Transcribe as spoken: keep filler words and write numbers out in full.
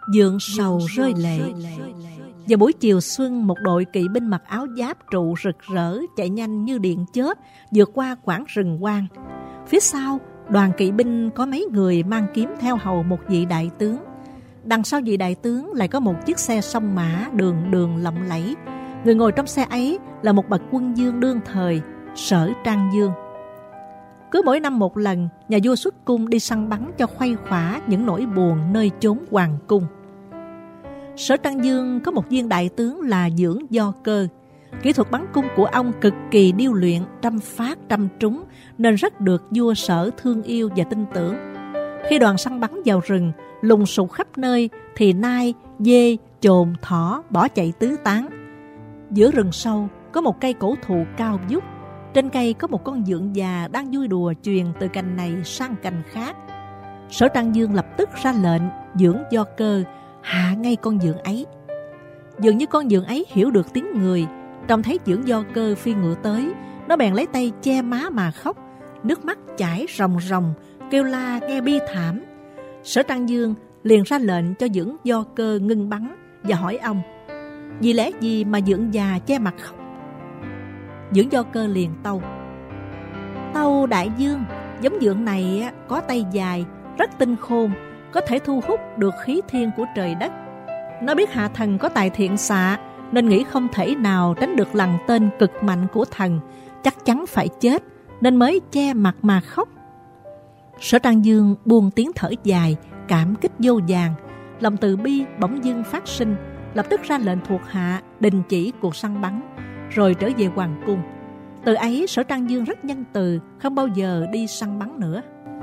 dượng sầu rơi lệ. Vào buổi chiều xuân, một đội kỵ binh mặc áo giáp trụ rực rỡ chạy nhanh như điện chớp vượt qua quảng rừng hoang. Phía sau, đoàn kỵ binh có mấy người mang kiếm theo hầu một vị đại tướng. Đằng sau vị đại tướng lại có một chiếc xe song mã đường đường lộng lẫy. Người ngồi trong xe ấy là một bậc quân vương đương thời, Sở Trang Dương. Cứ mỗi năm một lần, nhà vua xuất cung đi săn bắn cho khuây khỏa những nỗi buồn nơi chốn hoàng cung. Sở Trang Dương có một viên đại tướng là Dưỡng Do Cơ. Kỹ thuật bắn cung của ông cực kỳ điêu luyện, trăm phát trăm trúng, nên rất được vua Sở thương yêu và tin tưởng. Khi đoàn săn bắn vào rừng, lùng sục khắp nơi, thì nai, dê, chồn, thỏ bỏ chạy tứ tán. Giữa rừng sâu có một cây cổ thụ cao vút. Trên cây có một con dượng già đang vui đùa chuyền từ cành này sang cành khác. Sở Trang Dương lập tức ra lệnh Dưỡng Do Cơ hạ ngay con dượng ấy. Dường như con dượng ấy hiểu được tiếng người, trông thấy Dưỡng Do Cơ phi ngựa tới, nó bèn lấy tay che má mà khóc, nước mắt chảy ròng ròng, kêu la nghe bi thảm. Sở Trang Dương liền ra lệnh cho Dưỡng Do Cơ ngưng bắn và hỏi ông: vì lẽ gì mà dượng già che mặt khóc? Dưỡng Do Cơ liền tâu: tâu đại vương, giống dượng này có tay dài, rất tinh khôn, có thể thu hút được khí thiên của trời đất. Nó biết hạ thần có tài thiện xạ, nên nghĩ không thể nào tránh được lằn tên cực mạnh của thần, chắc chắn phải chết, nên mới che mặt mà khóc. Sở Trang Dương buông tiếng thở dài, cảm kích vô vàn, lòng từ bi bỗng dưng phát sinh, lập tức ra lệnh thuộc hạ đình chỉ cuộc săn bắn, rồi trở về hoàng cung. Từ ấy Sở Trang Dương rất nhân từ, không bao giờ đi săn bắn nữa.